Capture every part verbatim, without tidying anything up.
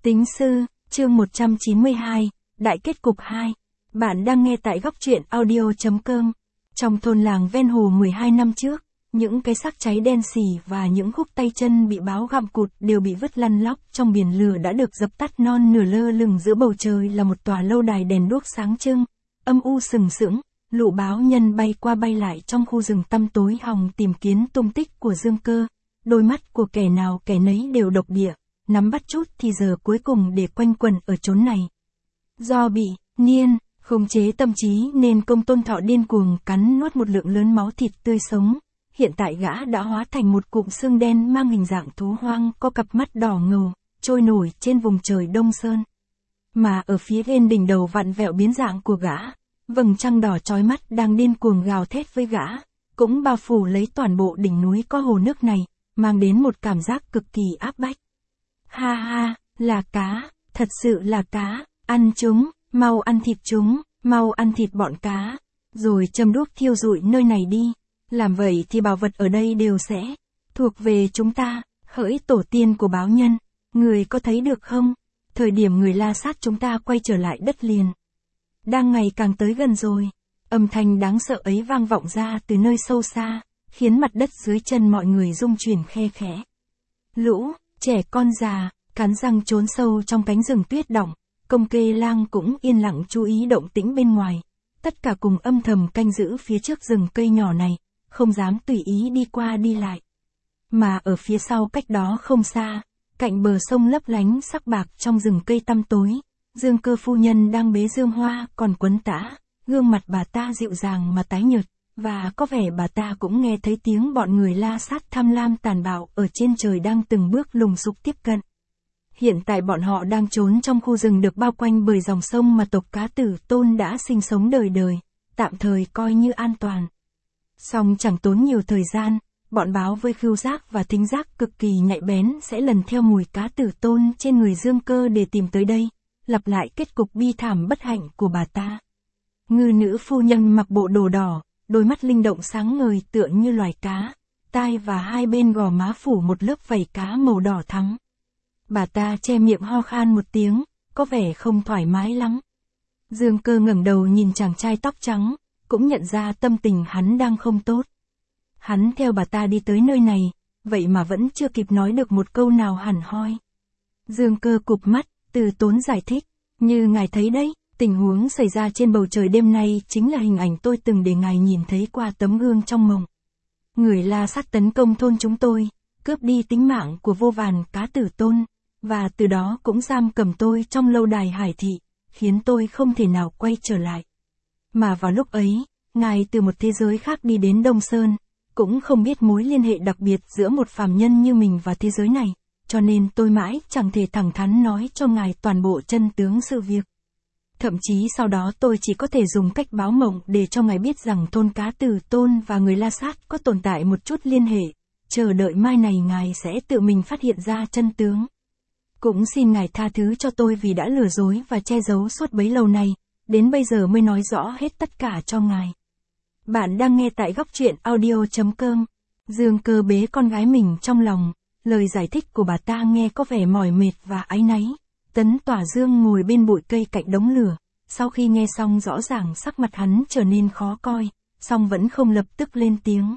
Tính sư, chương một trăm chín mươi hai, Đại kết cục hai. Bạn đang nghe tại góc truyện audio chấm com. Trong thôn làng ven hồ mười hai năm trước, những cái xác cháy đen xì và những khúc tay chân bị báo gặm cụt đều bị vứt lăn lóc trong biển lửa đã được dập tắt non nửa lơ lửng giữa bầu trời là một tòa lâu đài đèn đuốc sáng trưng, âm u sừng sững, lũ báo nhân bay qua bay lại trong khu rừng tăm tối hòng tìm kiếm tung tích của Dương Cơ. Đôi mắt của kẻ nào kẻ nấy đều độc địa, nắm bắt chút thì giờ cuối cùng để quanh quẩn ở chốn này. Do bị, niên, khống chế tâm trí nên Công Tôn Thọ điên cuồng cắn nuốt một lượng lớn máu thịt tươi sống. Hiện tại gã đã hóa thành một cụm xương đen mang hình dạng thú hoang có cặp mắt đỏ ngầu, trôi nổi trên vùng trời Đông Sơn. Mà ở phía bên đỉnh đầu vặn vẹo biến dạng của gã, vầng trăng đỏ chói mắt đang điên cuồng gào thét với gã, cũng bao phủ lấy toàn bộ đỉnh núi có hồ nước này, mang đến một cảm giác cực kỳ áp bách. Ha ha, là cá, thật sự là cá, ăn chúng, mau ăn thịt chúng, mau ăn thịt bọn cá, rồi châm đuốc thiêu rụi nơi này đi, làm vậy thì bảo vật ở đây đều sẽ thuộc về chúng ta, hỡi tổ tiên của báo nhân, người có thấy được không, thời điểm người La Sát chúng ta quay trở lại đất liền. Đang ngày càng tới gần rồi, âm thanh đáng sợ ấy vang vọng ra từ nơi sâu xa, khiến mặt đất dưới chân mọi người rung chuyển khe khẽ. Lũ, trẻ con già, cắn răng trốn sâu trong cánh rừng tuyết đọng, Công Kê Lang cũng yên lặng chú ý động tĩnh bên ngoài, tất cả cùng âm thầm canh giữ phía trước rừng cây nhỏ này, không dám tùy ý đi qua đi lại. Mà ở phía sau cách đó không xa, cạnh bờ sông lấp lánh sắc bạc trong rừng cây tăm tối, Dương Cơ phu nhân đang bế Dương Hoa còn quấn tã, gương mặt bà ta dịu dàng mà tái nhợt, và có vẻ bà ta cũng nghe thấy tiếng bọn người La Sát tham lam tàn bạo ở trên trời đang từng bước lùng sục tiếp cận. Hiện tại bọn họ đang trốn trong khu rừng được bao quanh bởi dòng sông mà tộc Cá Tử Tôn đã sinh sống đời đời, tạm thời coi như an toàn. Song chẳng tốn nhiều thời gian, bọn báo với khứu giác và thính giác cực kỳ nhạy bén sẽ lần theo mùi Cá Tử Tôn trên người Dương Cơ để tìm tới đây, lặp lại kết cục bi thảm bất hạnh của bà ta. Ngư nữ phu nhân mặc bộ đồ đỏ, đôi mắt linh động sáng ngời tựa như loài cá, tai và hai bên gò má phủ một lớp vảy cá màu đỏ thắm. Bà ta che miệng ho khan một tiếng, có vẻ không thoải mái lắm. Dương Cơ ngẩng đầu nhìn chàng trai tóc trắng, cũng nhận ra tâm tình hắn đang không tốt. Hắn theo bà ta đi tới nơi này, vậy mà vẫn chưa kịp nói được một câu nào hẳn hoi. Dương Cơ cụp mắt, từ tốn giải thích, như ngài thấy đấy, tình huống xảy ra trên bầu trời đêm nay chính là hình ảnh tôi từng để ngài nhìn thấy qua tấm gương trong mộng. Người La Sát tấn công thôn chúng tôi, cướp đi tính mạng của vô vàn Cá Tử Tôn, và từ đó cũng giam cầm tôi trong lâu đài Hải Thị, khiến tôi không thể nào quay trở lại. Mà vào lúc ấy, ngài từ một thế giới khác đi đến Đông Sơn, cũng không biết mối liên hệ đặc biệt giữa một phàm nhân như mình và thế giới này, cho nên tôi mãi chẳng thể thẳng thắn nói cho ngài toàn bộ chân tướng sự việc. Thậm chí sau đó tôi chỉ có thể dùng cách báo mộng để cho ngài biết rằng thôn Cá Tử Tôn và người La Sát có tồn tại một chút liên hệ, chờ đợi mai này ngài sẽ tự mình phát hiện ra chân tướng. Cũng xin ngài tha thứ cho tôi vì đã lừa dối và che giấu suốt bấy lâu này, đến bây giờ mới nói rõ hết tất cả cho ngài. Bạn đang nghe tại góc truyện audio chấm com. Dương Cơ bế con gái mình trong lòng, lời giải thích của bà ta nghe có vẻ mỏi mệt và áy náy. Tấn Tỏa Dương ngồi bên bụi cây cạnh đống lửa, sau khi nghe xong rõ ràng sắc mặt hắn trở nên khó coi, song vẫn không lập tức lên tiếng.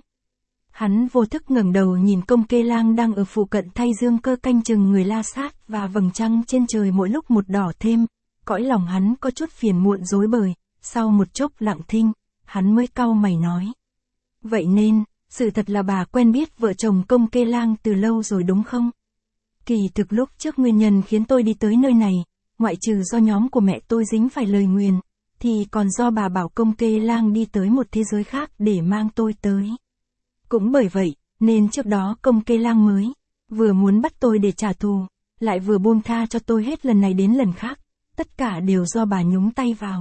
Hắn vô thức ngẩng đầu nhìn Công Kê Lang đang ở phụ cận thay Dương Cơ canh chừng người La Sát và vầng trăng trên trời mỗi lúc một đỏ thêm, cõi lòng hắn có chút phiền muộn rối bời, sau một chốc lặng thinh, hắn mới cau mày nói. Vậy nên, sự thật là bà quen biết vợ chồng Công Kê Lang từ lâu rồi đúng không? Kỳ thực lúc trước nguyên nhân khiến tôi đi tới nơi này, ngoại trừ do nhóm của mẹ tôi dính phải lời nguyền, thì còn do bà bảo Công Kê Lang đi tới một thế giới khác để mang tôi tới. Cũng bởi vậy, nên trước đó Công Kê Lang mới vừa muốn bắt tôi để trả thù, lại vừa buông tha cho tôi hết lần này đến lần khác, tất cả đều do bà nhúng tay vào.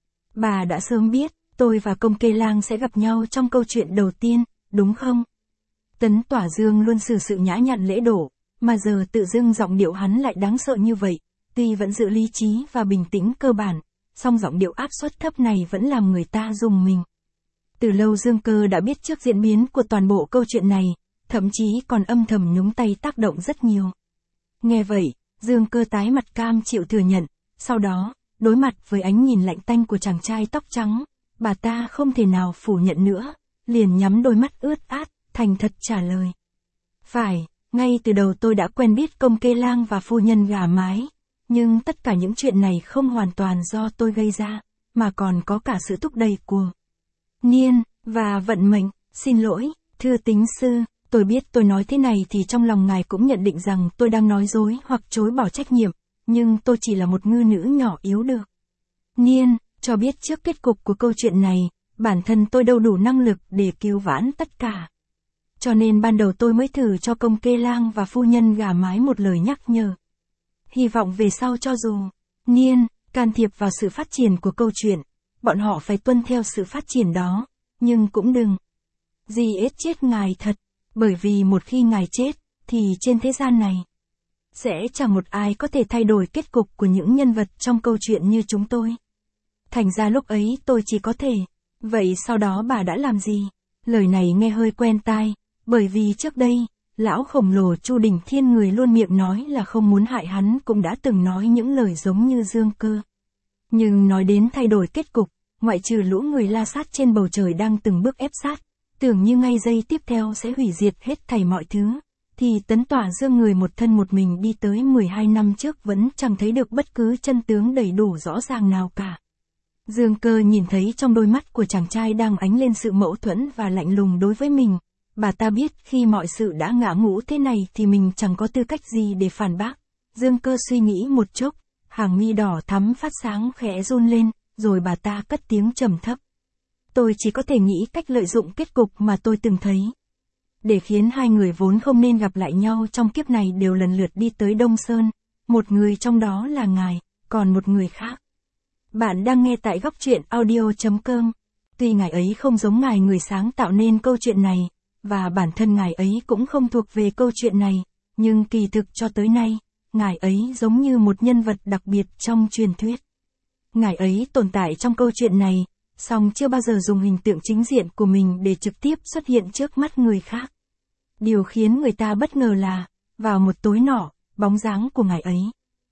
Bà đã sớm biết, tôi và Công Kê Lang sẽ gặp nhau trong câu chuyện đầu tiên, đúng không? Tấn Tỏa Dương luôn xử sự nhã nhặn lễ độ, mà giờ tự dưng giọng điệu hắn lại đáng sợ như vậy, tuy vẫn giữ lý trí và bình tĩnh cơ bản, song giọng điệu áp suất thấp này vẫn làm người ta rùng mình. Từ lâu Dương Cơ đã biết trước diễn biến của toàn bộ câu chuyện này, thậm chí còn âm thầm nhúng tay tác động rất nhiều. Nghe vậy, Dương Cơ tái mặt cam chịu thừa nhận, sau đó, đối mặt với ánh nhìn lạnh tanh của chàng trai tóc trắng, bà ta không thể nào phủ nhận nữa, liền nhắm đôi mắt ướt át, thành thật trả lời. Phải, ngay từ đầu tôi đã quen biết công kê lang và phu nhân gà mái, nhưng tất cả những chuyện này không hoàn toàn do tôi gây ra, mà còn có cả sự thúc đẩy của Niên, và vận mệnh. Xin lỗi, thưa tính sư, tôi biết tôi nói thế này thì trong lòng ngài cũng nhận định rằng tôi đang nói dối hoặc chối bỏ trách nhiệm, nhưng tôi chỉ là một ngư nữ nhỏ yếu được. Niên, cho biết trước kết cục của câu chuyện này, bản thân tôi đâu đủ năng lực để cứu vãn tất cả. Cho nên ban đầu tôi mới thử cho công kê lang và phu nhân gà mái một lời nhắc nhở. Hy vọng về sau cho dù Niên can thiệp vào sự phát triển của câu chuyện, bọn họ phải tuân theo sự phát triển đó, nhưng cũng đừng gì ết chết ngài thật, bởi vì một khi ngài chết, thì trên thế gian này sẽ chẳng một ai có thể thay đổi kết cục của những nhân vật trong câu chuyện như chúng tôi. Thành ra lúc ấy tôi chỉ có thể, vậy sau đó bà đã làm gì? Lời này nghe hơi quen tai, bởi vì trước đây, lão khổng lồ Chu Đỉnh Thiên người luôn miệng nói là không muốn hại hắn cũng đã từng nói những lời giống như Dương Cơ. Nhưng nói đến thay đổi kết cục, ngoại trừ lũ người la sát trên bầu trời đang từng bước ép sát, tưởng như ngay giây tiếp theo sẽ hủy diệt hết thảy mọi thứ, thì Tấn Tỏa Dương người một thân một mình đi tới mười hai năm trước vẫn chẳng thấy được bất cứ chân tướng đầy đủ rõ ràng nào cả. Dương Cơ nhìn thấy trong đôi mắt của chàng trai đang ánh lên sự mâu thuẫn và lạnh lùng đối với mình. Bà ta biết khi mọi sự đã ngã ngũ thế này thì mình chẳng có tư cách gì để phản bác. Dương Cơ suy nghĩ một chốc, hàng mi đỏ thắm phát sáng khẽ run lên, rồi bà ta cất tiếng trầm thấp. Tôi chỉ có thể nghĩ cách lợi dụng kết cục mà tôi từng thấy, để khiến hai người vốn không nên gặp lại nhau trong kiếp này đều lần lượt đi tới Đông Sơn. Một người trong đó là ngài, còn một người khác. Bạn đang nghe tại góc truyện audio chấm com. Tuy ngài ấy không giống ngài người sáng tạo nên câu chuyện này, và bản thân ngài ấy cũng không thuộc về câu chuyện này, nhưng kỳ thực cho tới nay, ngài ấy giống như một nhân vật đặc biệt trong truyền thuyết. Ngài ấy tồn tại trong câu chuyện này, song chưa bao giờ dùng hình tượng chính diện của mình để trực tiếp xuất hiện trước mắt người khác. Điều khiến người ta bất ngờ là, vào một tối nọ, bóng dáng của ngài ấy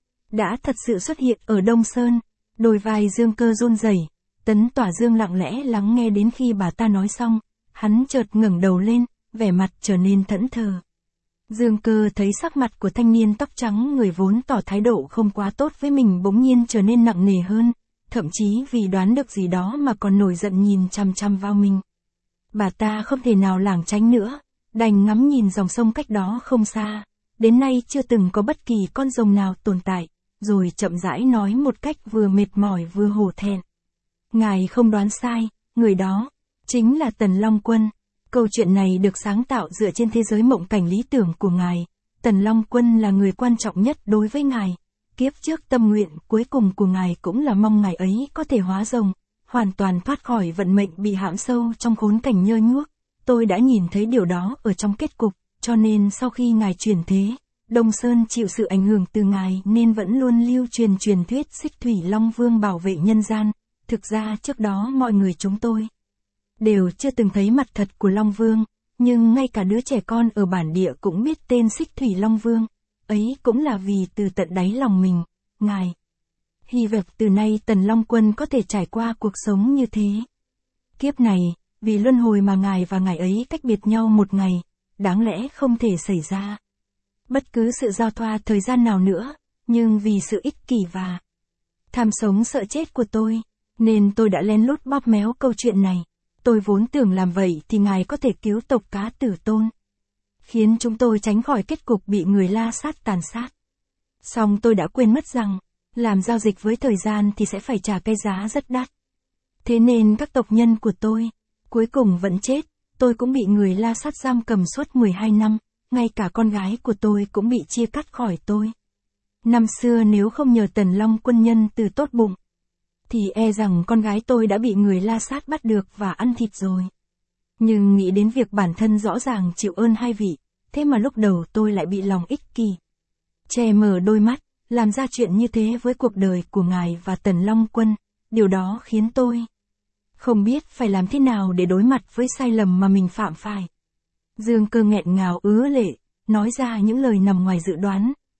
đã thật sự xuất hiện ở Đông Sơn. Đôi vai Dương Cơ run rẩy, Tấn Tỏa Dương lặng lẽ lắng nghe đến khi bà ta nói xong, hắn chợt ngẩng đầu lên, vẻ mặt trở nên thẫn thờ. Dương Cơ thấy sắc mặt của thanh niên tóc trắng người vốn tỏ thái độ không quá tốt với mình bỗng nhiên trở nên nặng nề hơn, thậm chí vì đoán được gì đó mà còn nổi giận nhìn chằm chằm vào mình. Bà ta không thể nào lảng tránh nữa, đành ngắm nhìn dòng sông cách đó không xa, đến nay chưa từng có bất kỳ con rồng nào tồn tại, rồi chậm rãi nói một cách vừa mệt mỏi vừa hổ thẹn. Ngài không đoán sai, người đó chính là Tần Long Quân. Câu chuyện này được sáng tạo dựa trên thế giới mộng cảnh lý tưởng của ngài. Tần Long Quân là người quan trọng nhất đối với ngài. Kiếp trước tâm nguyện cuối cùng của ngài cũng là mong ngài ấy có thể hóa rồng, hoàn toàn thoát khỏi vận mệnh bị hãm sâu trong khốn cảnh nhơ nhuốc. Tôi đã nhìn thấy điều đó ở trong kết cục, cho nên sau khi ngài chuyển thế, Đông Sơn chịu sự ảnh hưởng từ ngài nên vẫn luôn lưu truyền truyền thuyết Xích Thủy Long Vương bảo vệ nhân gian. Thực ra trước đó mọi người chúng tôi đều chưa từng thấy mặt thật của Long Vương, nhưng ngay cả đứa trẻ con ở bản địa cũng biết tên Xích Thủy Long Vương. Ấy cũng là vì từ tận đáy lòng mình, ngài hy vọng từ nay Tần Long Quân có thể trải qua cuộc sống như thế. Kiếp này, vì luân hồi mà ngài và ngài ấy cách biệt nhau một ngày, đáng lẽ không thể xảy ra bất cứ sự giao thoa thời gian nào nữa, nhưng vì sự ích kỷ và tham sống sợ chết của tôi, nên tôi đã lén lút bóp méo câu chuyện này. Tôi vốn tưởng làm vậy thì ngài có thể cứu tộc Cá Tử Tôn, khiến chúng tôi tránh khỏi kết cục bị người la sát tàn sát. Song tôi đã quên mất rằng, làm giao dịch với thời gian thì sẽ phải trả cái giá rất đắt. Thế nên các tộc nhân của tôi, cuối cùng vẫn chết, tôi cũng bị người la sát giam cầm suốt mười hai năm, ngay cả con gái của tôi cũng bị chia cắt khỏi tôi. Năm xưa nếu không nhờ Tần Long Quân nhân từ tốt bụng, thì e rằng con gái tôi đã bị người la sát bắt được và ăn thịt rồi. Nhưng nghĩ đến việc bản thân rõ ràng chịu ơn hai vị, thế mà lúc đầu tôi lại bị lòng ích kỷ che mở đôi mắt, làm ra chuyện như thế với cuộc đời của ngài và Tần Long Quân. Điều đó khiến tôi không biết phải làm thế nào để đối mặt với sai lầm mà mình phạm phải. Dương Cơ nghẹn ngào ứa lệ, nói ra những lời nằm ngoài dự đoán,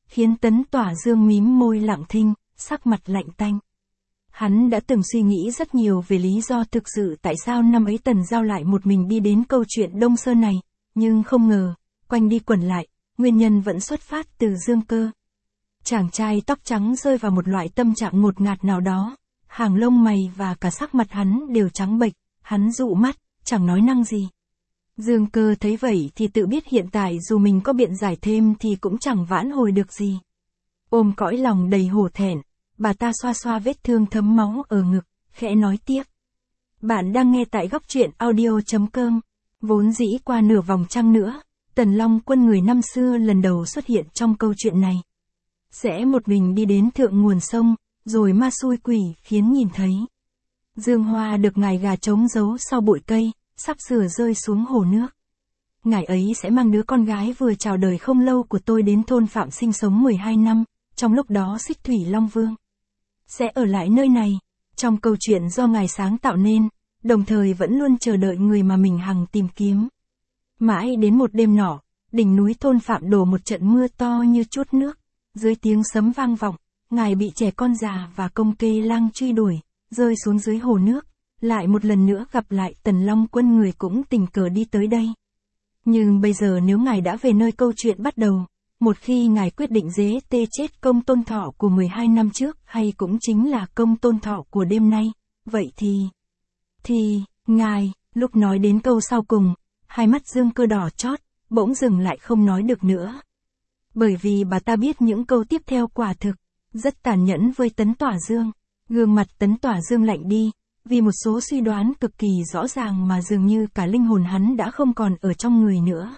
khiến Tấn Tỏa Dương mím môi lặng thinh, sắc mặt lạnh tanh. Hắn đã từng suy nghĩ rất nhiều về lý do thực sự tại sao năm ấy Tần Giao lại một mình đi đến câu chuyện Đông Sơn này, nhưng không ngờ, quanh đi quẩn lại, nguyên nhân vẫn xuất phát từ Dương Cơ. Chàng trai tóc trắng rơi vào một loại tâm trạng ngột ngạt nào đó, hàng lông mày và cả sắc mặt hắn đều trắng bệch, hắn dụ mắt, chẳng nói năng gì. Dương Cơ thấy vậy thì tự biết hiện tại dù mình có biện giải thêm thì cũng chẳng vãn hồi được gì. Ôm cõi lòng đầy hổ thẹn, bà ta xoa xoa vết thương thấm máu ở ngực, khẽ nói tiếp. Bạn đang nghe tại góc truyện audio.com. Vốn dĩ qua nửa vòng trăng nữa, Tần Long Quân người năm xưa lần đầu xuất hiện trong câu chuyện này. Sẽ một mình đi đến thượng nguồn sông, rồi ma xui quỷ khiến nhìn thấy. Dương Hoa được ngài gà trống giấu sau bụi cây, sắp sửa rơi xuống hồ nước. Ngài ấy sẽ mang đứa con gái vừa chào đời không lâu của tôi đến thôn Phạm sinh sống mười hai năm, trong lúc đó Xích Thủy Long Vương sẽ ở lại nơi này, trong câu chuyện do ngài sáng tạo nên, đồng thời vẫn luôn chờ đợi người mà mình hằng tìm kiếm. Mãi đến một đêm nọ, đỉnh núi thôn Phạm đổ một trận mưa to như chút nước, dưới tiếng sấm vang vọng, ngài bị trẻ con già và công kê lang truy đuổi, rơi xuống dưới hồ nước, lại một lần nữa gặp lại Tần Long Quân người cũng tình cờ đi tới đây. Nhưng bây giờ nếu ngài đã về nơi câu chuyện bắt đầu, một khi ngài quyết định dế tê chết công tôn thọ của mười hai năm trước hay cũng chính là công tôn thọ của đêm nay, vậy thì... Thì, ngài, lúc nói đến câu sau cùng, hai mắt Dương Cơ đỏ chót, bỗng dừng lại không nói được nữa. Bởi vì bà ta biết những câu tiếp theo quả thực, rất tàn nhẫn với Tấn Tỏa Dương. Gương mặt Tấn Tỏa Dương lạnh đi, vì một số suy đoán cực kỳ rõ ràng mà dường như cả linh hồn hắn đã không còn ở trong người nữa.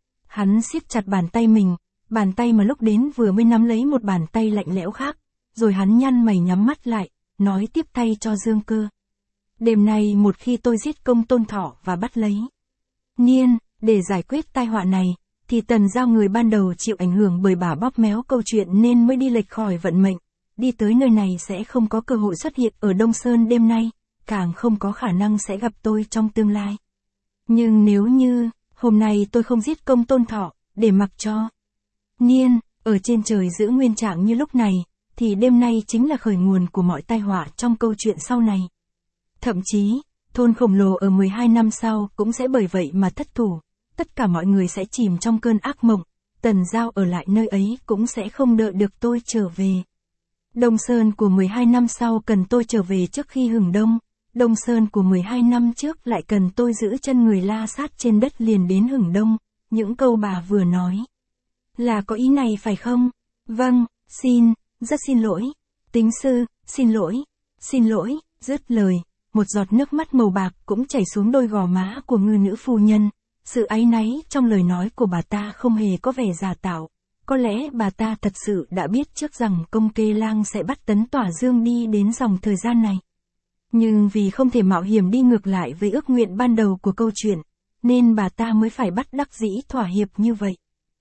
Hắn siết chặt bàn tay mình, bàn tay mà lúc đến vừa mới nắm lấy một bàn tay lạnh lẽo khác, rồi hắn nhăn mày nhắm mắt lại, nói tiếp thay cho Dương Cơ. Đêm nay một khi tôi giết công tôn thọ và bắt lấy Niên, để giải quyết tai họa này, thì Tần Giao người ban đầu chịu ảnh hưởng bởi bà bóp méo câu chuyện nên mới đi lệch khỏi vận mệnh, đi tới nơi này sẽ không có cơ hội xuất hiện ở Đông Sơn đêm nay, càng không có khả năng sẽ gặp tôi trong tương lai. Nhưng nếu như, hôm nay tôi không giết công tôn thọ, để mặc cho Niên, ở trên trời giữ nguyên trạng như lúc này, thì đêm nay chính là khởi nguồn của mọi tai họa trong câu chuyện sau này. Thậm chí, thôn khổng lồ ở mười hai năm sau cũng sẽ bởi vậy mà thất thủ, tất cả mọi người sẽ chìm trong cơn ác mộng, Tần Giao ở lại nơi ấy cũng sẽ không đợi được tôi trở về. Đông Sơn của mười hai năm sau cần tôi trở về trước khi hừng đông, Đông Sơn của mười hai năm trước lại cần tôi giữ chân người La Sát trên đất liền đến hừng đông, những câu bà vừa nói. Là có ý này phải không? Vâng, xin, rất xin lỗi. Tính sư, xin lỗi, xin lỗi, dứt lời, một giọt nước mắt màu bạc cũng chảy xuống đôi gò má của ngư nữ phu nhân. Sự áy náy trong lời nói của bà ta không hề có vẻ giả tạo. Có lẽ bà ta thật sự đã biết trước rằng công kê lang sẽ bắt Tấn Tỏa Dương đi đến dòng thời gian này. Nhưng vì không thể mạo hiểm đi ngược lại với ước nguyện ban đầu của câu chuyện, nên bà ta mới phải bắt đắc dĩ thỏa hiệp như vậy.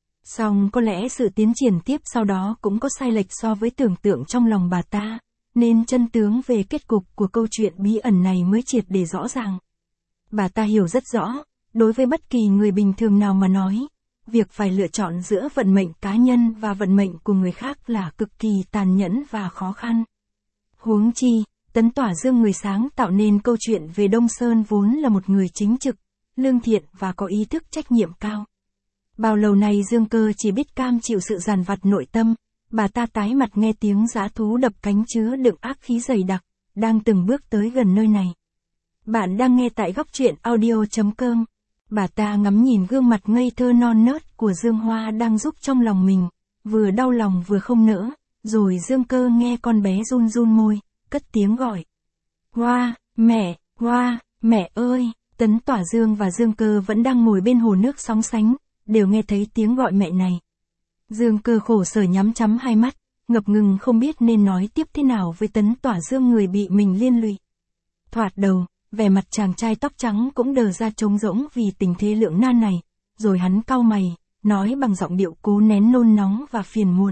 Song có lẽ sự tiến triển tiếp sau đó cũng có sai lệch so với tưởng tượng trong lòng bà ta, nên chân tướng về kết cục của câu chuyện bí ẩn này mới triệt để rõ ràng. Bà ta hiểu rất rõ, đối với bất kỳ người bình thường nào mà nói, việc phải lựa chọn giữa vận mệnh cá nhân và vận mệnh của người khác là cực kỳ tàn nhẫn và khó khăn. Huống chi, Tấn Tỏa Dương người sáng tạo nên câu chuyện về Đông Sơn vốn là một người chính trực, lương thiện và có ý thức trách nhiệm cao. Bao lâu nay Dương Cơ chỉ biết cam chịu sự giàn vặt nội tâm, bà ta tái mặt nghe tiếng dã thú đập cánh chứa đựng ác khí dày đặc, đang từng bước tới gần nơi này. Bạn đang nghe tại góc truyện audio.com. Bà ta ngắm nhìn gương mặt ngây thơ non nớt của Dương Hoa đang giúp trong lòng mình, vừa đau lòng vừa không nỡ, rồi Dương Cơ nghe con bé run run môi, cất tiếng gọi. Hoa, mẹ, Hoa, mẹ ơi, Tấn Tỏa Dương và Dương Cơ vẫn đang ngồi bên hồ nước sóng sánh, đều nghe thấy tiếng gọi mẹ này. Dương Cơ khổ sở nhắm chắm hai mắt, ngập ngừng không biết nên nói tiếp thế nào với Tấn Tỏa Dương người bị mình liên lụy. Thoạt đầu, vẻ mặt chàng trai tóc trắng cũng đờ ra trống rỗng vì tình thế lưỡng nan này, rồi hắn cau mày, nói bằng giọng điệu cố nén nôn nóng và phiền muộn.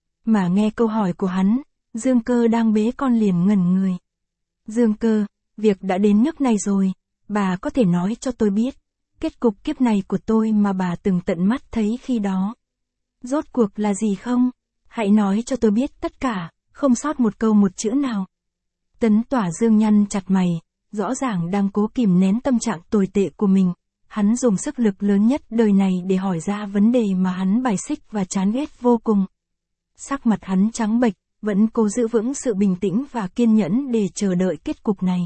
Mà nghe câu hỏi của hắn, Dương Cơ đang bế con liền ngẩn người. Dương Cơ, việc đã đến nước này rồi, bà có thể nói cho tôi biết, kết cục kiếp này của tôi mà bà từng tận mắt thấy khi đó. Rốt cuộc là gì không? Hãy nói cho tôi biết tất cả, không sót một câu một chữ nào. Tấn Tỏa Dương nhăn chặt mày, rõ ràng đang cố kìm nén tâm trạng tồi tệ của mình. Hắn dùng sức lực lớn nhất đời này để hỏi ra vấn đề mà hắn bài xích và chán ghét vô cùng. Sắc mặt hắn trắng bệch, vẫn cố giữ vững sự bình tĩnh và kiên nhẫn để chờ đợi kết cục này.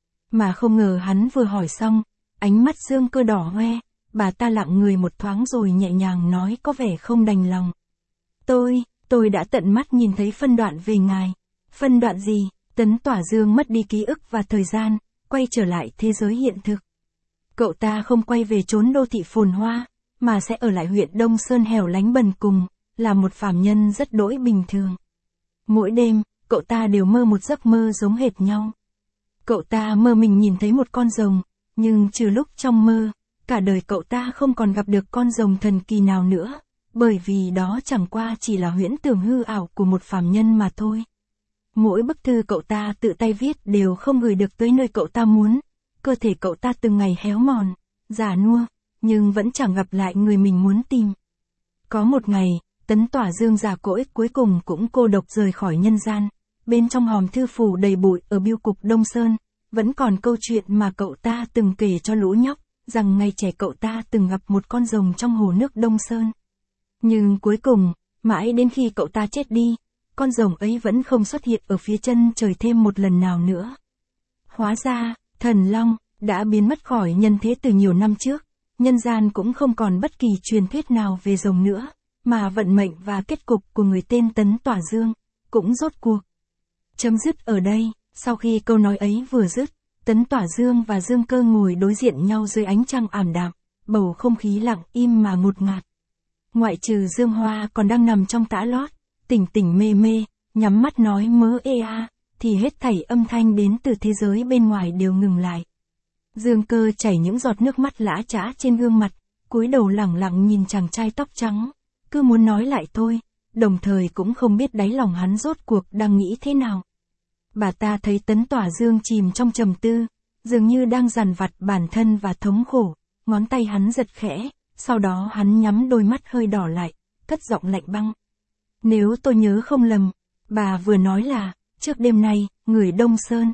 Mà không ngờ hắn vừa hỏi xong, ánh mắt Dương Cơ đỏ hoe, bà ta lặng người một thoáng rồi nhẹ nhàng nói có vẻ không đành lòng. Tôi, tôi đã tận mắt nhìn thấy phân đoạn về ngài. Phân đoạn gì? Tấn Tỏa Dương mất đi ký ức và thời gian, quay trở lại thế giới hiện thực. Cậu ta không quay về chốn đô thị phồn hoa, mà sẽ ở lại huyện Đông Sơn hẻo lánh bần cùng, là một phàm nhân rất đỗi bình thường. Mỗi đêm, cậu ta đều mơ một giấc mơ giống hệt nhau. Cậu ta mơ mình nhìn thấy một con rồng, nhưng trừ lúc trong mơ, cả đời cậu ta không còn gặp được con rồng thần kỳ nào nữa, bởi vì đó chẳng qua chỉ là huyễn tưởng hư ảo của một phàm nhân mà thôi. Mỗi bức thư cậu ta tự tay viết đều không gửi được tới nơi cậu ta muốn, cơ thể cậu ta từng ngày héo mòn, già nua, nhưng vẫn chẳng gặp lại người mình muốn tìm. Có một ngày, Tấn Tỏa Dương già cỗi cuối cùng cũng cô độc rời khỏi nhân gian, bên trong hòm thư phủ đầy bụi ở bưu cục Đông Sơn, vẫn còn câu chuyện mà cậu ta từng kể cho lũ nhóc, rằng ngày trẻ cậu ta từng gặp một con rồng trong hồ nước Đông Sơn. Nhưng cuối cùng, mãi đến khi cậu ta chết đi, con rồng ấy vẫn không xuất hiện ở phía chân trời thêm một lần nào nữa. Hóa ra, thần long đã biến mất khỏi nhân thế từ nhiều năm trước, nhân gian cũng không còn bất kỳ truyền thuyết nào về rồng nữa, mà vận mệnh và kết cục của người tên Tấn Tỏa Dương cũng rốt cuộc chấm dứt ở đây. Sau khi câu nói ấy vừa dứt, Tấn Tỏa Dương và Dương Cơ ngồi đối diện nhau dưới ánh trăng ảm đạm, bầu không khí lặng im mà ngột ngạt. Ngoại trừ Dương Hoa còn đang nằm trong tã lót, tỉnh tỉnh mê mê, nhắm mắt nói mớ ê a, thì hết thảy âm thanh đến từ thế giới bên ngoài đều ngừng lại. Dương Cơ chảy những giọt nước mắt lã chã trên gương mặt, cúi đầu lẳng lặng nhìn chàng trai tóc trắng, cứ muốn nói lại thôi, đồng thời cũng không biết đáy lòng hắn rốt cuộc đang nghĩ thế nào. Bà ta thấy Tấn Tỏa Dương chìm trong trầm tư, dường như đang dằn vặt bản thân và thống khổ, ngón tay hắn giật khẽ, sau đó hắn nhắm đôi mắt hơi đỏ lại, cất giọng lạnh băng. Nếu tôi nhớ không lầm, bà vừa nói là, trước đêm nay, người Đông Sơn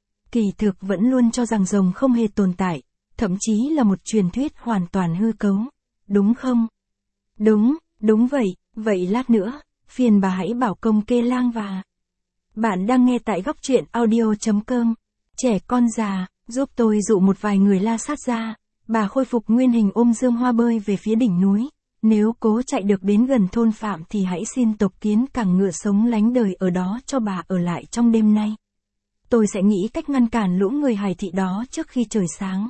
kỳ thực vẫn luôn cho rằng rồng không hề tồn tại, thậm chí là một truyền thuyết hoàn toàn hư cấu, đúng không? Đúng, đúng vậy, vậy lát nữa, phiền bà hãy bảo công kê lang và... Bạn đang nghe tại góc truyện audio chấm com. Trẻ con già, giúp tôi dụ một vài người la sát ra. Bà khôi phục nguyên hình ôm Dương Hoa bơi về phía đỉnh núi. Nếu cố chạy được đến gần thôn Phạm thì hãy xin tộc Kiến cẳng ngựa sống lánh đời ở đó cho bà ở lại trong đêm nay. Tôi sẽ nghĩ cách ngăn cản lũ người Hải thị đó trước khi trời sáng.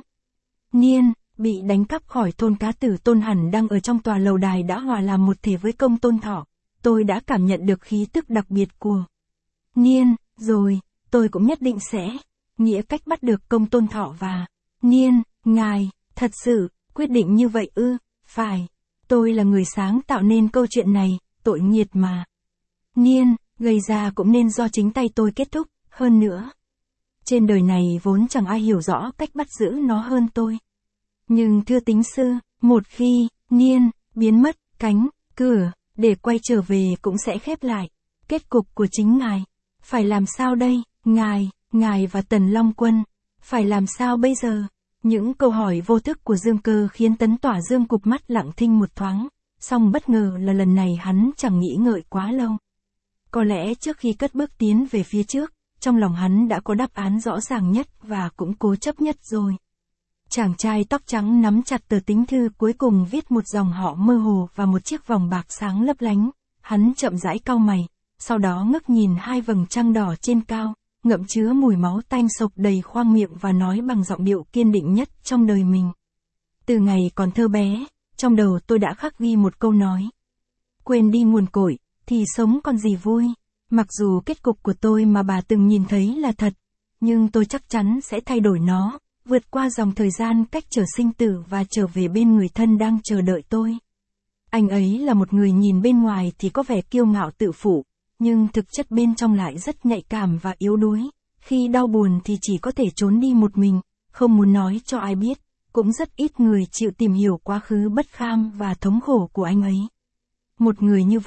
Niên, bị đánh cắp khỏi thôn Cá Tử Tôn hẳn đang ở trong tòa lầu đài đã hòa làm một thể với Công Tôn Thọ. Tôi đã cảm nhận được khí tức đặc biệt của Niên, rồi, tôi cũng nhất định sẽ nghĩa cách bắt được Công Tôn Thọ và Niên, ngài, thật sự, quyết định như vậy ư? Phải, tôi là người sáng tạo nên câu chuyện này, tội nghiệt mà. Niên, gây ra cũng nên do chính tay tôi kết thúc, hơn nữa. Trên đời này vốn chẳng ai hiểu rõ cách bắt giữ nó hơn tôi. Nhưng thưa tính sư, một khi, Niên, biến mất, cánh, cửa, để quay trở về cũng sẽ khép lại. Kết cục của chính ngài. Phải làm sao đây, ngài, ngài và Tần Long Quân, phải làm sao bây giờ? Những câu hỏi vô thức của Dương Cơ khiến Tấn Tỏa Dương cụp mắt lặng thinh một thoáng, song bất ngờ là lần này hắn chẳng nghĩ ngợi quá lâu. Có lẽ trước khi cất bước tiến về phía trước, trong lòng hắn đã có đáp án rõ ràng nhất và cũng cố chấp nhất rồi. Chàng trai tóc trắng nắm chặt tờ tín thư cuối cùng viết một dòng họ mơ hồ và một chiếc vòng bạc sáng lấp lánh, hắn chậm rãi cau mày. Sau đó ngước nhìn hai vầng trăng đỏ trên cao, ngậm chứa mùi máu tanh sộc đầy khoang miệng và nói bằng giọng điệu kiên định nhất trong đời mình. Từ ngày còn thơ bé, trong đầu tôi đã khắc ghi một câu nói. Quên đi nguồn cội, thì sống còn gì vui. Mặc dù kết cục của tôi mà bà từng nhìn thấy là thật, nhưng tôi chắc chắn sẽ thay đổi nó, vượt qua dòng thời gian cách trở sinh tử và trở về bên người thân đang chờ đợi tôi. Anh ấy là một người nhìn bên ngoài thì có vẻ kiêu ngạo tự phụ, nhưng thực chất bên trong lại rất nhạy cảm và yếu đuối. Khi đau buồn thì chỉ có thể trốn đi một mình, không muốn nói cho ai biết. Cũng rất ít người chịu tìm hiểu quá khứ bất kham và thống khổ của anh ấy. Một người như vậy,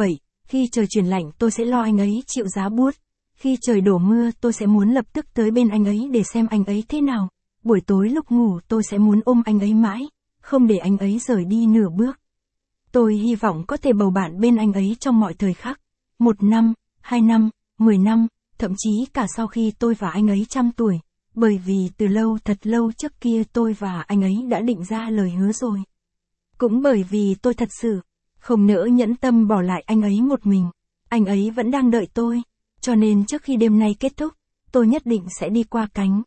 Khi trời chuyển lạnh tôi sẽ lo anh ấy chịu giá buốt. Khi trời đổ mưa tôi sẽ muốn lập tức tới bên anh ấy để xem anh ấy thế nào. Buổi tối lúc ngủ tôi sẽ muốn ôm anh ấy mãi, không để anh ấy rời đi nửa bước. Tôi hy vọng có thể bầu bạn bên anh ấy trong mọi thời khắc. Một năm, hai năm, mười năm, thậm chí cả sau khi tôi và anh ấy trăm tuổi. Bởi vì từ lâu thật lâu trước kia tôi và anh ấy đã định ra lời hứa rồi. Cũng bởi vì tôi thật sự không nỡ nhẫn tâm bỏ lại anh ấy một mình. Anh ấy vẫn đang đợi tôi. Cho nên trước khi đêm nay kết thúc, tôi nhất định sẽ đi qua cánh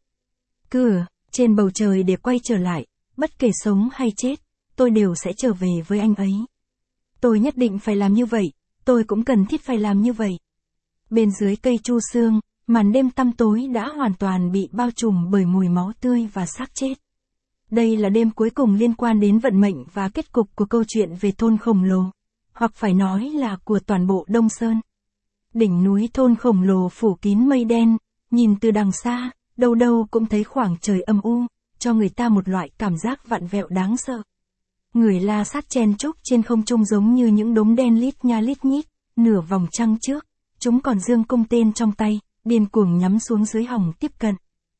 cửa trên bầu trời để quay trở lại. Bất kể sống hay chết, tôi đều sẽ trở về với anh ấy. Tôi nhất định phải làm như vậy. Tôi cũng cần thiết phải làm như vậy. Bên dưới cây chu xương, màn đêm tăm tối đã hoàn toàn bị bao trùm bởi mùi máu tươi và xác chết. Đây là đêm cuối cùng liên quan đến vận mệnh và kết cục của câu chuyện về thôn khổng lồ. Hoặc phải nói là của toàn bộ Đông Sơn. Đỉnh núi thôn khổng lồ phủ kín mây đen, nhìn từ đằng xa, đâu đâu cũng thấy khoảng trời âm u, cho người ta một loại cảm giác vặn vẹo đáng sợ. Người La Sát chen chúc trên không trung giống như những đốm đen lít nha lít nhít, nửa vòng trăng trước, chúng còn giương cung tên trong tay, điên cuồng nhắm xuống dưới hòng tiếp cận.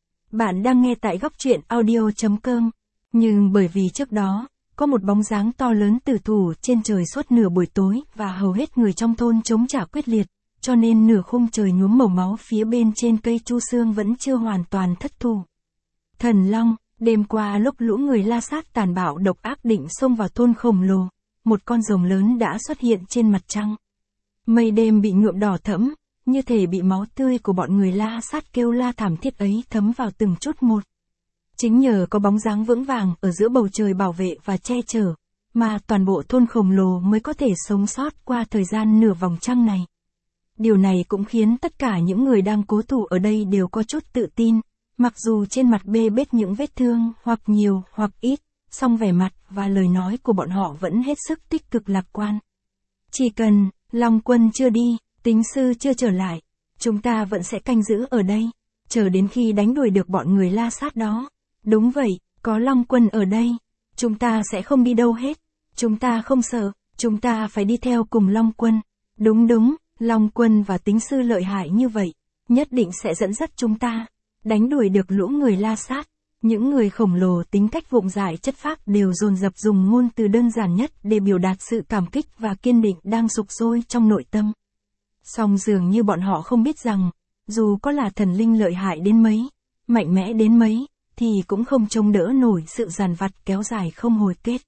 Bạn đang nghe tại góc truyện audio.com, nhưng bởi vì trước đó, có một bóng dáng to lớn tử thủ trên trời suốt nửa buổi tối và hầu hết người trong thôn chống trả quyết liệt, cho nên nửa khung trời nhuốm màu máu phía bên trên cây chu xương vẫn chưa hoàn toàn thất thủ. Thần Long, đêm qua lúc lũ người La Sát tàn bạo độc ác định xông vào thôn khổng lồ, một con rồng lớn đã xuất hiện trên mặt trăng. Mây đêm bị nhuộm đỏ thẫm, như thể bị máu tươi của bọn người La Sát kêu la thảm thiết ấy thấm vào từng chút một. Chính nhờ có bóng dáng vững vàng ở giữa bầu trời bảo vệ và che chở, mà toàn bộ thôn khổng lồ mới có thể sống sót qua thời gian nửa vòng trăng này. Điều này cũng khiến tất cả những người đang cố thủ ở đây đều có chút tự tin, mặc dù trên mặt bê bết những vết thương hoặc nhiều hoặc ít, song vẻ mặt và lời nói của bọn họ vẫn hết sức tích cực lạc quan. Chỉ cần Long Quân chưa đi, Tính Sư chưa trở lại, chúng ta vẫn sẽ canh giữ ở đây, chờ đến khi đánh đuổi được bọn người La Sát đó. Đúng vậy, có Long Quân ở đây, chúng ta sẽ không đi đâu hết, chúng ta không sợ, chúng ta phải đi theo cùng Long Quân. Đúng đúng, Long Quân và Tính Sư lợi hại như vậy, nhất định sẽ dẫn dắt chúng ta, đánh đuổi được lũ người La Sát. Những người khổng lồ tính cách vụng dại chất phác đều dồn dập dùng ngôn từ đơn giản nhất để biểu đạt sự cảm kích và kiên định đang sục sôi trong nội tâm. Song dường như bọn họ không biết rằng, dù có là thần linh lợi hại đến mấy, mạnh mẽ đến mấy, thì cũng không chống đỡ nổi sự dằn vặt kéo dài không hồi kết.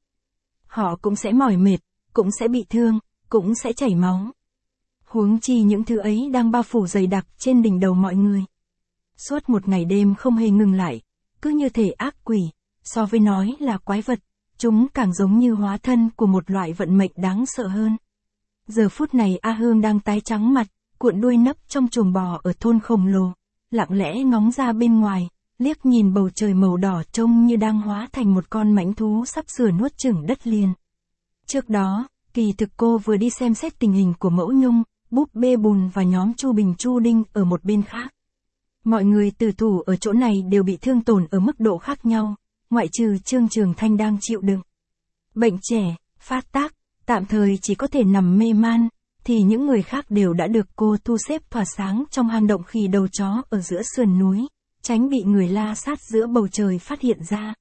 Họ cũng sẽ mỏi mệt, cũng sẽ bị thương, cũng sẽ chảy máu. Huống chi những thứ ấy đang bao phủ dày đặc trên đỉnh đầu mọi người. Suốt một ngày đêm không hề ngừng lại, cứ như thể ác quỷ, so với nói là quái vật, chúng càng giống như hóa thân của một loại vận mệnh đáng sợ hơn. Giờ phút này A Hương đang tái trắng mặt, cuộn đuôi nấp trong chuồng bò ở thôn khổng lồ, lặng lẽ ngóng ra bên ngoài, liếc nhìn bầu trời màu đỏ trông như đang hóa thành một con mãnh thú sắp sửa nuốt chửng đất liền. Trước đó, kỳ thực cô vừa đi xem xét tình hình của Mẫu Nhung, Búp Bê Bùn và nhóm Chu Bình Chu Đinh ở một bên khác. Mọi người tử thủ ở chỗ này đều bị thương tổn ở mức độ khác nhau, ngoại trừ Trương Trường Thanh đang chịu đựng bệnh trẻ, phát tác, tạm thời chỉ có thể nằm mê man, thì những người khác đều đã được cô thu xếp thỏa sáng trong hang động khỉ đầu chó ở giữa sườn núi, tránh bị người La Sát giữa bầu trời phát hiện ra.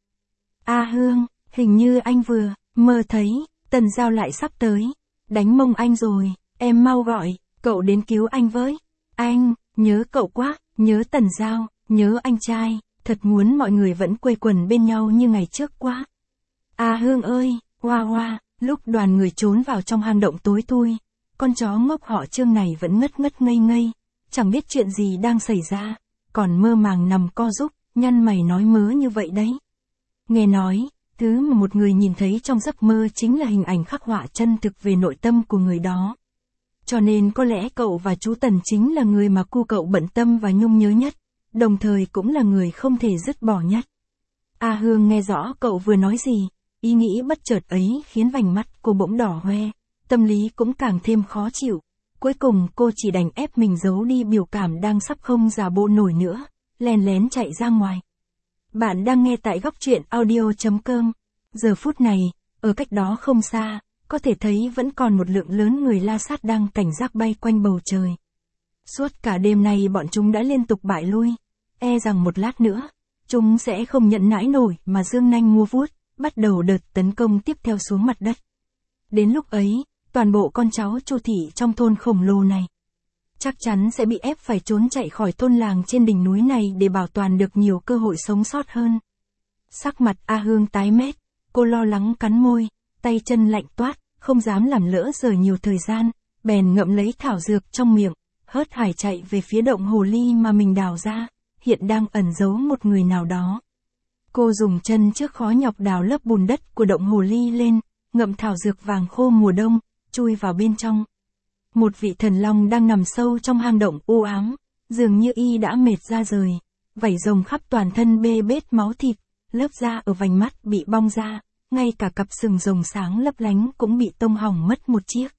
A Hương, hình như anh vừa mơ thấy Tần Giao lại sắp tới, đánh mông anh rồi, em mau gọi cậu đến cứu anh với. Anh, nhớ cậu quá, nhớ Tần Giao, nhớ anh trai, thật muốn mọi người vẫn quây quần bên nhau như ngày trước quá. A Hương ơi, hoa hoa, lúc đoàn người trốn vào trong hang động tối thui, con chó ngốc họ Trương này vẫn ngất ngất ngây ngây, chẳng biết chuyện gì đang xảy ra, còn mơ màng nằm co rúm, nhăn mày nói mớ như vậy đấy. Nghe nói, thứ mà một người nhìn thấy trong giấc mơ chính là hình ảnh khắc họa chân thực về nội tâm của người đó. Cho nên có lẽ cậu và chú Tần chính là người mà cu cậu bận tâm và nhung nhớ nhất, đồng thời cũng là người không thể dứt bỏ nhất. A Hương nghe rõ cậu vừa nói gì, ý nghĩ bất chợt ấy khiến vành mắt cô bỗng đỏ hoe, tâm lý cũng càng thêm khó chịu. Cuối cùng cô chỉ đành ép mình giấu đi biểu cảm đang sắp không giả bộ nổi nữa, lén lén chạy ra ngoài. Bạn đang nghe tại góc truyện audio.com. Giờ phút này, ở cách đó không xa, có thể thấy vẫn còn một lượng lớn người La Sát đang cảnh giác bay quanh bầu trời. Suốt cả đêm nay bọn chúng đã liên tục bại lui, e rằng một lát nữa, chúng sẽ không nhận nãi nổi mà giương nanh múa vuốt, bắt đầu đợt tấn công tiếp theo xuống mặt đất. Đến lúc ấy, toàn bộ con cháu Chu thị trong thôn khổng lồ này chắc chắn sẽ bị ép phải trốn chạy khỏi thôn làng trên đỉnh núi này để bảo toàn được nhiều cơ hội sống sót hơn. Sắc mặt A Hương tái mét, cô lo lắng cắn môi, tay chân lạnh toát, không dám làm lỡ giờ nhiều thời gian, bèn ngậm lấy thảo dược trong miệng, hớt hải chạy về phía động hồ ly mà mình đào ra, hiện đang ẩn giấu một người nào đó. Cô dùng chân trước khó nhọc đào lớp bùn đất của động hồ ly lên, ngậm thảo dược vàng khô mùa đông, chui vào bên trong. Một vị thần long đang nằm sâu trong hang động u ám, dường như y đã mệt ra rời, vảy rồng khắp toàn thân bê bết máu thịt, lớp da ở vành mắt bị bong ra, ngay cả cặp sừng rồng sáng lấp lánh cũng bị tông hỏng mất một chiếc.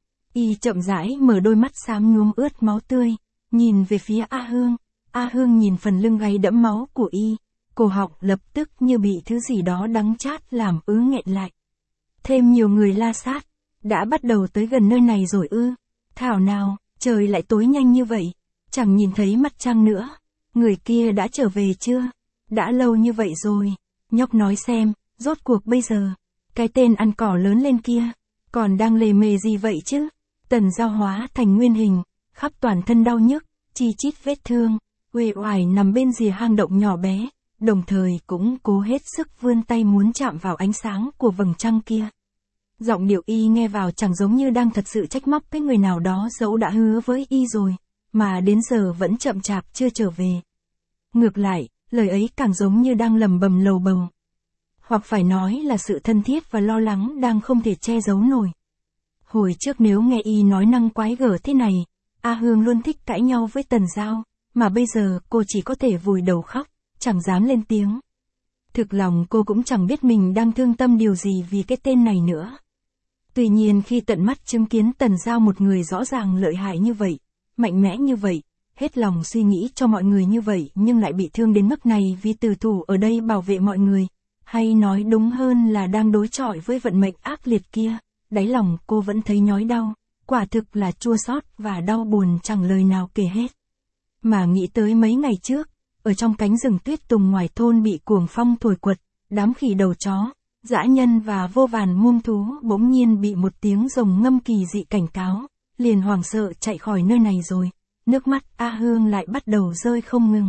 Y chậm rãi mở đôi mắt xám nhuốm ướt máu tươi, nhìn về phía A Hương. A Hương nhìn phần lưng gáy đẫm máu của y, cổ họng lập tức như bị thứ gì đó đắng chát làm ứ nghẹn lại. Thêm nhiều người La Sát đã bắt đầu tới gần nơi này rồi ư? Thảo nào, trời lại tối nhanh như vậy, chẳng nhìn thấy mặt trăng nữa. Người kia đã trở về chưa? Đã lâu như vậy rồi. Nhóc nói xem, rốt cuộc bây giờ, cái tên ăn cỏ lớn lên kia, còn đang lề mề gì vậy chứ? Tần Giao hóa thành nguyên hình, khắp toàn thân đau nhức, chi chít vết thương, uể oải nằm bên rìa hang động nhỏ bé, đồng thời cũng cố hết sức vươn tay muốn chạm vào ánh sáng của vầng trăng kia. Giọng điệu y nghe vào chẳng giống như đang thật sự trách móc cái người nào đó dẫu đã hứa với y rồi, mà đến giờ vẫn chậm chạp chưa trở về. Ngược lại, lời ấy càng giống như đang lầm bầm lầu bầu. Hoặc phải nói là sự thân thiết và lo lắng đang không thể che giấu nổi. Hồi trước nếu nghe y nói năng quái gở thế này, A Hương luôn thích cãi nhau với Tần Giao, mà bây giờ cô chỉ có thể vùi đầu khóc, chẳng dám lên tiếng. Thực lòng cô cũng chẳng biết mình đang thương tâm điều gì vì cái tên này nữa. Tuy nhiên khi tận mắt chứng kiến Tần Giao một người rõ ràng lợi hại như vậy, mạnh mẽ như vậy, hết lòng suy nghĩ cho mọi người như vậy nhưng lại bị thương đến mức này vì tử thủ ở đây bảo vệ mọi người, hay nói đúng hơn là đang đối chọi với vận mệnh ác liệt kia, đáy lòng cô vẫn thấy nhói đau, quả thực là chua xót và đau buồn chẳng lời nào kể hết. Mà nghĩ tới mấy ngày trước, ở trong cánh rừng tuyết tùng ngoài thôn bị cuồng phong thổi quật, đám khỉ đầu chó, dã nhân và vô vàn muông thú bỗng nhiên bị một tiếng rồng ngâm kỳ dị cảnh cáo, liền hoảng sợ chạy khỏi nơi này rồi, nước mắt A Hương lại bắt đầu rơi không ngừng.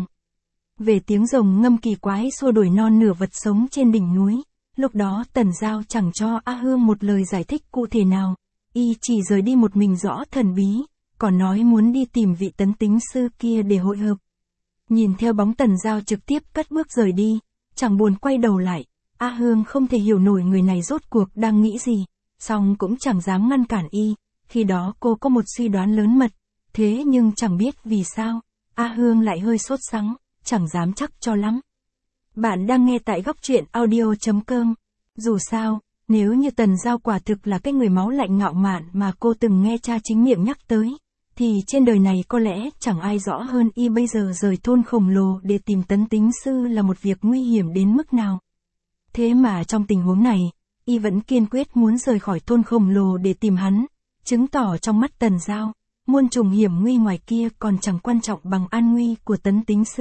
Về tiếng rồng ngâm kỳ quái xua đuổi non nửa vật sống trên đỉnh núi, lúc đó Tần Giao chẳng cho A Hương một lời giải thích cụ thể nào, y chỉ rời đi một mình rõ thần bí, còn nói muốn đi tìm vị tấn tính sư kia để hội hợp. Nhìn theo bóng Tần Giao trực tiếp cất bước rời đi, chẳng buồn quay đầu lại, A Hương không thể hiểu nổi người này rốt cuộc đang nghĩ gì, song cũng chẳng dám ngăn cản y, khi đó cô có một suy đoán lớn mật, thế nhưng chẳng biết vì sao, A Hương lại hơi sốt sắng, chẳng dám chắc cho lắm. Bạn đang nghe tại góc truyện audio chấm com. Dù sao, nếu như Tần Giao quả thực là cái người máu lạnh ngạo mạn mà cô từng nghe cha chính miệng nhắc tới, thì trên đời này có lẽ chẳng ai rõ hơn y bây giờ rời thôn khổng lồ để tìm tấn tính sư là một việc nguy hiểm đến mức nào. Thế mà trong tình huống này, y vẫn kiên quyết muốn rời khỏi thôn khổng lồ để tìm hắn, chứng tỏ trong mắt Tần Giao, muôn trùng hiểm nguy ngoài kia còn chẳng quan trọng bằng an nguy của tấn tính sư.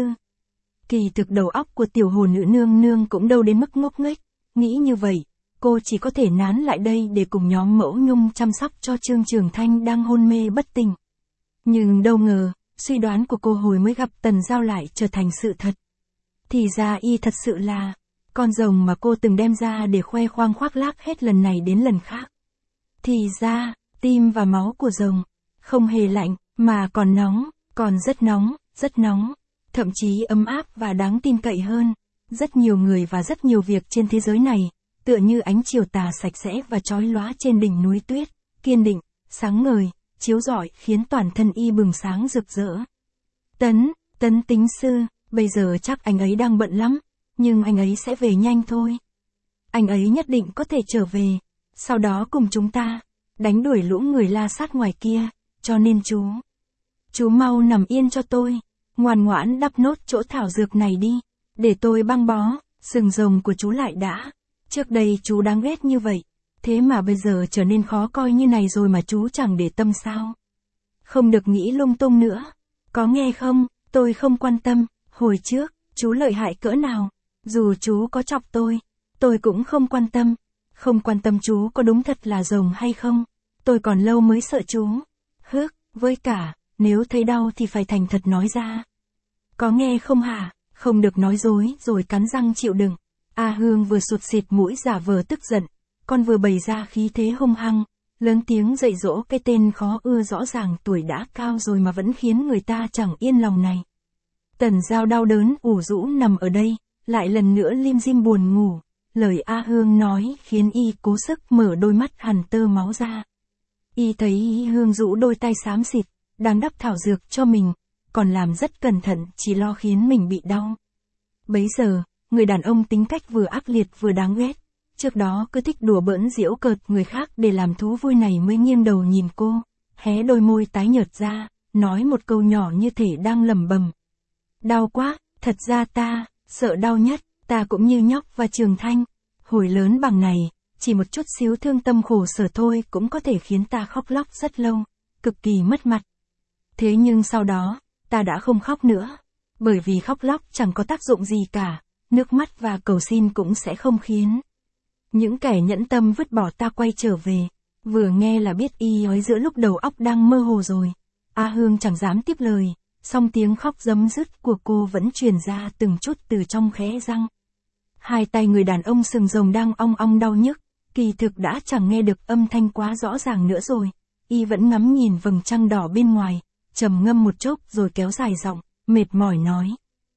Kỳ thực đầu óc của tiểu hồ nữ nương nương cũng đâu đến mức ngốc nghếch, nghĩ như vậy, cô chỉ có thể nán lại đây để cùng nhóm Mẫu Nhung chăm sóc cho Trương Trường Thanh đang hôn mê bất tỉnh. Nhưng đâu ngờ, suy đoán của cô hồi mới gặp Tần Giao lại trở thành sự thật. Thì ra y thật sự là con rồng mà cô từng đem ra để khoe khoang khoác lác hết lần này đến lần khác. Thì ra, tim và máu của rồng không hề lạnh, mà còn nóng, còn rất nóng, rất nóng, thậm chí ấm áp và đáng tin cậy hơn. Rất nhiều người và rất nhiều việc trên thế giới này, tựa như ánh chiều tà sạch sẽ và chói lóa trên đỉnh núi tuyết, kiên định, sáng ngời, chiếu rọi khiến toàn thân y bừng sáng rực rỡ. Tấn, tấn tính sư, bây giờ chắc anh ấy đang bận lắm, nhưng anh ấy sẽ về nhanh thôi. Anh ấy nhất định có thể trở về, sau đó cùng chúng ta đánh đuổi lũ người La Sát ngoài kia, cho nên chú, chú mau nằm yên cho tôi, ngoan ngoãn đắp nốt chỗ thảo dược này đi, để tôi băng bó sừng rồng của chú lại đã. Trước đây chú đáng ghét như vậy, Thế mà bây giờ trở nên khó coi như này rồi mà chú chẳng để tâm sao? Không được nghĩ lung tung nữa. Có nghe không, tôi không quan tâm, hồi trước, chú lợi hại cỡ nào. Dù chú có chọc tôi, tôi cũng không quan tâm. Không quan tâm chú có đúng thật là rồng hay không. Tôi còn lâu mới sợ chú. Hức, với cả, nếu thấy đau thì phải thành thật nói ra. Có nghe không hả? Không được nói dối rồi cắn răng chịu đựng. A Hương vừa sụt xịt mũi giả vờ tức giận, con vừa bày ra khí thế hung hăng, lớn tiếng dạy dỗ cái tên khó ưa rõ ràng tuổi đã cao rồi mà vẫn khiến người ta chẳng yên lòng này. Tần Giao đau đớn ủ rũ nằm ở đây, lại lần nữa lim dim buồn ngủ. Lời A Hương nói khiến y cố sức mở đôi mắt hằn tơ máu ra. Y thấy Hương rũ đôi tay xám xịt, đang đắp thảo dược cho mình, còn làm rất cẩn thận chỉ lo khiến mình bị đau. Bấy giờ, người đàn ông tính cách vừa ác liệt vừa đáng ghét, trước đó cứ thích đùa bỡn giễu cợt người khác để làm thú vui này mới nghiêng đầu nhìn cô, hé đôi môi tái nhợt ra, nói một câu nhỏ như thể đang lẩm bẩm. Đau quá, thật ra ta, sợ đau nhất, ta cũng như Nhóc và Trường Thanh. Hồi lớn bằng này, chỉ một chút xíu thương tâm khổ sở thôi cũng có thể khiến ta khóc lóc rất lâu, cực kỳ mất mặt. Thế nhưng sau đó, ta đã không khóc nữa, bởi vì khóc lóc chẳng có tác dụng gì cả, nước mắt và cầu xin cũng sẽ không khiến những kẻ nhẫn tâm vứt bỏ ta quay trở về. Vừa nghe là biết y ói giữa lúc đầu óc đang mơ hồ rồi. A Hương chẳng dám tiếp lời, song tiếng khóc giấm dứt của cô vẫn truyền ra từng chút từ trong khẽ răng. Hai tay người đàn ông sừng rồng đang ong ong đau nhức, kỳ thực đã chẳng nghe được âm thanh quá rõ ràng nữa rồi. Y vẫn ngắm nhìn vầng trăng đỏ bên ngoài, trầm ngâm một chốc rồi kéo dài giọng, mệt mỏi nói.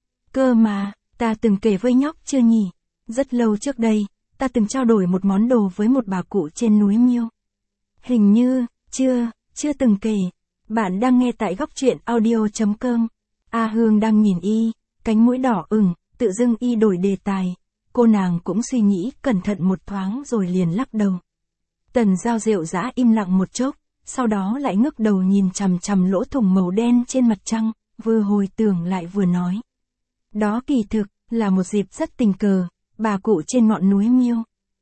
Cơ mà, ta từng kể với Nhóc chưa nhỉ? Rất lâu trước đây, ta từng trao đổi một món đồ với một bà cụ trên núi Miêu. Hình như, chưa, chưa từng kể. Bạn đang nghe tại góc truyện audio chấm com. A Hương đang nhìn y, cánh mũi đỏ ửng, tự dưng y đổi đề tài. Cô nàng cũng suy nghĩ cẩn thận một thoáng rồi liền lắc đầu. Tần Giao rệu rã im lặng một chốc, sau đó lại ngước đầu nhìn chằm chằm lỗ thủng màu đen trên mặt trăng, vừa hồi tưởng lại vừa nói. Đó kỳ thực, là một dịp rất tình cờ, bà cụ trên ngọn núi Miêu.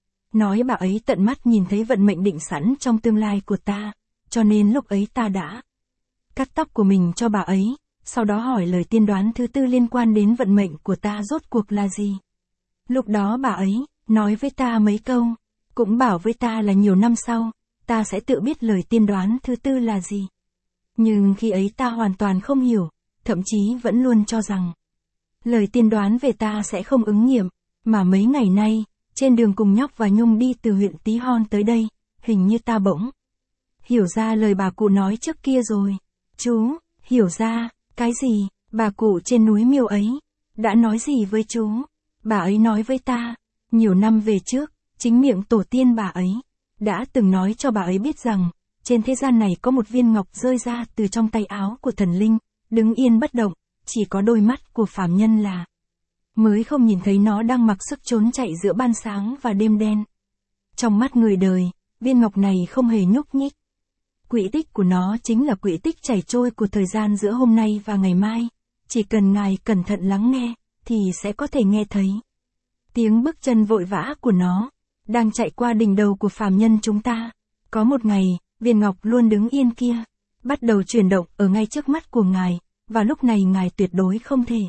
Nói bà ấy tận mắt nhìn thấy vận mệnh định sẵn trong tương lai của ta, cho nên lúc ấy ta đã cắt tóc của mình cho bà ấy, sau đó hỏi lời tiên đoán thứ tư liên quan đến vận mệnh của ta rốt cuộc là gì. Lúc đó bà ấy, nói với ta mấy câu, cũng bảo với ta là nhiều năm sau, ta sẽ tự biết lời tiên đoán thứ tư là gì. Nhưng khi ấy ta hoàn toàn không hiểu, thậm chí vẫn luôn cho rằng lời tiên đoán về ta sẽ không ứng nghiệm, mà mấy ngày nay, trên đường cùng Nhóc và Nhung đi từ huyện Tí Hon tới đây, hình như ta bỗng hiểu ra lời bà cụ nói trước kia rồi. Chú, hiểu ra, cái gì, bà cụ trên núi Miêu ấy, đã nói gì với chú? Bà ấy nói với ta, nhiều năm về trước, chính miệng tổ tiên bà ấy, đã từng nói cho bà ấy biết rằng, trên thế gian này có một viên ngọc rơi ra từ trong tay áo của thần linh, đứng yên bất động, chỉ có đôi mắt của phàm nhân là mới không nhìn thấy nó đang mặc sức trốn chạy giữa ban sáng và đêm đen. Trong mắt người đời, viên ngọc này không hề nhúc nhích. Quỹ tích của nó chính là quỹ tích chảy trôi của thời gian giữa hôm nay và ngày mai, chỉ cần ngài cẩn thận lắng nghe, thì sẽ có thể nghe thấy tiếng bước chân vội vã của nó, đang chạy qua đỉnh đầu của phàm nhân chúng ta. Có một ngày, viên ngọc luôn đứng yên kia, bắt đầu chuyển động ở ngay trước mắt của ngài, và lúc này ngài tuyệt đối không thể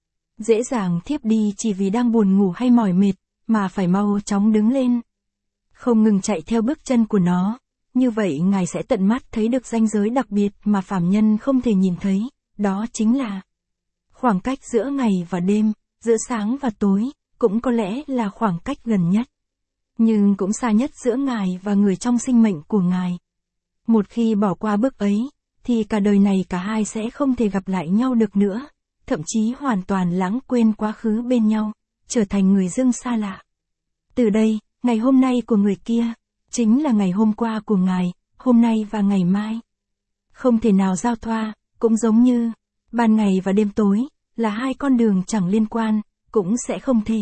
dễ dàng thiếp đi chỉ vì đang buồn ngủ hay mỏi mệt, mà phải mau chóng đứng lên, không ngừng chạy theo bước chân của nó. Như vậy ngài sẽ tận mắt thấy được ranh giới đặc biệt mà phàm nhân không thể nhìn thấy, đó chính là khoảng cách giữa ngày và đêm, giữa sáng và tối, cũng có lẽ là khoảng cách gần nhất, nhưng cũng xa nhất giữa ngài và người trong sinh mệnh của ngài. Một khi bỏ qua bước ấy, thì cả đời này cả hai sẽ không thể gặp lại nhau được nữa, thậm chí hoàn toàn lãng quên quá khứ bên nhau, trở thành người dưng xa lạ. Từ đây, ngày hôm nay của người kia, chính là ngày hôm qua của ngài, hôm nay và ngày mai. Không thể nào giao thoa, cũng giống như ban ngày và đêm tối, là hai con đường chẳng liên quan, cũng sẽ không thể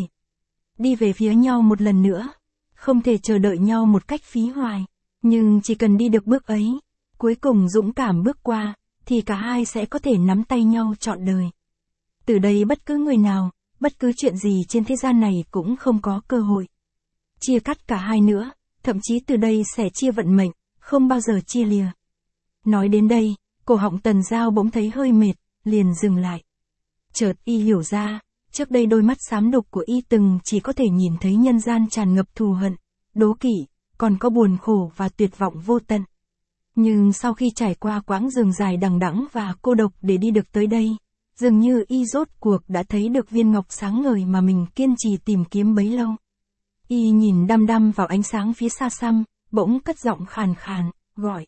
đi về phía nhau một lần nữa, không thể chờ đợi nhau một cách phí hoài. Nhưng chỉ cần đi được bước ấy, cuối cùng dũng cảm bước qua, thì cả hai sẽ có thể nắm tay nhau trọn đời. Từ đây bất cứ người nào, bất cứ chuyện gì trên thế gian này cũng không có cơ hội chia cắt cả hai nữa, thậm chí từ đây sẻ chia vận mệnh, không bao giờ chia lìa. Nói đến đây, cổ họng Tần Giao bỗng thấy hơi mệt, liền dừng lại. Chợt y hiểu ra, trước đây đôi mắt xám đục của y từng chỉ có thể nhìn thấy nhân gian tràn ngập thù hận, đố kỵ, còn có buồn khổ và tuyệt vọng vô tận. Nhưng sau khi trải qua quãng đường dài đằng đẵng và cô độc để đi được tới đây, dường như y rốt cuộc đã thấy được viên ngọc sáng ngời mà mình kiên trì tìm kiếm bấy lâu. Y nhìn đăm đăm vào ánh sáng phía xa xăm, bỗng cất giọng khàn khàn, gọi.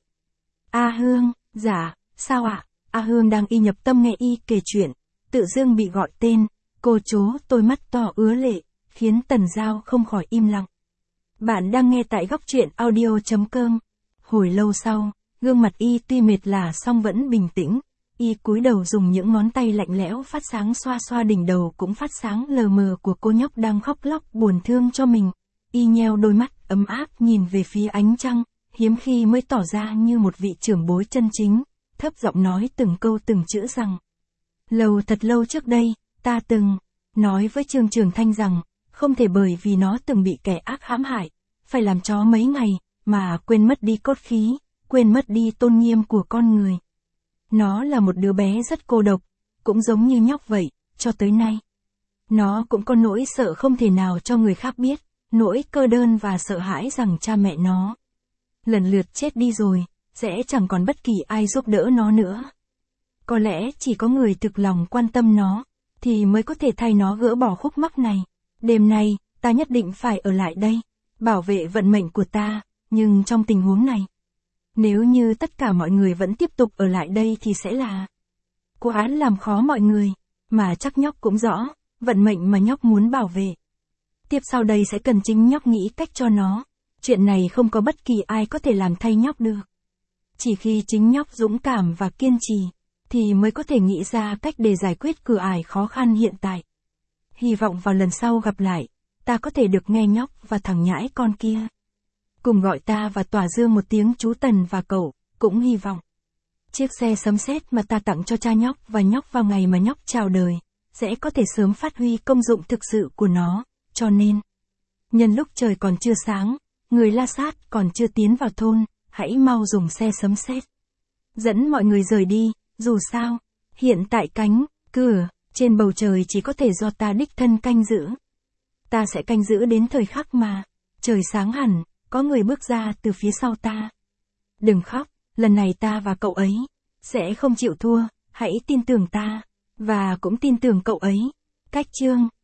A Hương, dạ, sao ạ? A Hương đang y nhập tâm nghe y kể chuyện, tự dưng bị gọi tên, cô chố tôi mắt to ứa lệ, khiến Tần Giao không khỏi im lặng. Bạn đang nghe tại góc truyện audio chấm com. Hồi lâu sau, gương mặt y tuy mệt lả song vẫn bình tĩnh, y cúi đầu dùng những ngón tay lạnh lẽo phát sáng xoa xoa đỉnh đầu cũng phát sáng lờ mờ của cô nhóc đang khóc lóc buồn thương cho mình. Y nheo đôi mắt ấm áp nhìn về phía ánh trăng, hiếm khi mới tỏ ra như một vị trưởng bối chân chính, thấp giọng nói từng câu từng chữ rằng. Lâu thật lâu trước đây, ta từng nói với Trương Trường Thanh rằng, không thể bởi vì nó từng bị kẻ ác hãm hại, phải làm chó mấy ngày, mà quên mất đi cốt khí, quên mất đi tôn nghiêm của con người. Nó là một đứa bé rất cô độc, cũng giống như nhóc vậy, cho tới nay. Nó cũng có nỗi sợ không thể nào cho người khác biết, nỗi cơ đơn và sợ hãi rằng cha mẹ nó lần lượt chết đi rồi, sẽ chẳng còn bất kỳ ai giúp đỡ nó nữa. Có lẽ chỉ có người thực lòng quan tâm nó, thì mới có thể thay nó gỡ bỏ khúc mắc này. Đêm nay, ta nhất định phải ở lại đây, bảo vệ vận mệnh của ta, nhưng trong tình huống này, nếu như tất cả mọi người vẫn tiếp tục ở lại đây thì sẽ là quá làm khó mọi người, mà chắc nhóc cũng rõ, vận mệnh mà nhóc muốn bảo vệ. Tiếp sau đây sẽ cần chính nhóc nghĩ cách cho nó, chuyện này không có bất kỳ ai có thể làm thay nhóc được. Chỉ khi chính nhóc dũng cảm và kiên trì, thì mới có thể nghĩ ra cách để giải quyết cửa ải khó khăn hiện tại. Hy vọng vào lần sau gặp lại, ta có thể được nghe nhóc và thằng nhãi con kia cùng gọi ta và tỏa dương một tiếng chú Tần và cậu, cũng hy vọng chiếc xe sấm sét mà ta tặng cho cha nhóc và nhóc vào ngày mà nhóc chào đời, sẽ có thể sớm phát huy công dụng thực sự của nó, cho nên, nhân lúc trời còn chưa sáng, người La Sát còn chưa tiến vào thôn, hãy mau dùng xe sấm sét dẫn mọi người rời đi, dù sao, hiện tại cánh cửa trên bầu trời chỉ có thể do ta đích thân canh giữ. Ta sẽ canh giữ đến thời khắc mà trời sáng hẳn, có người bước ra từ phía sau ta. Đừng khóc, lần này ta và cậu ấy sẽ không chịu thua, hãy tin tưởng ta, và cũng tin tưởng cậu ấy. Cách chương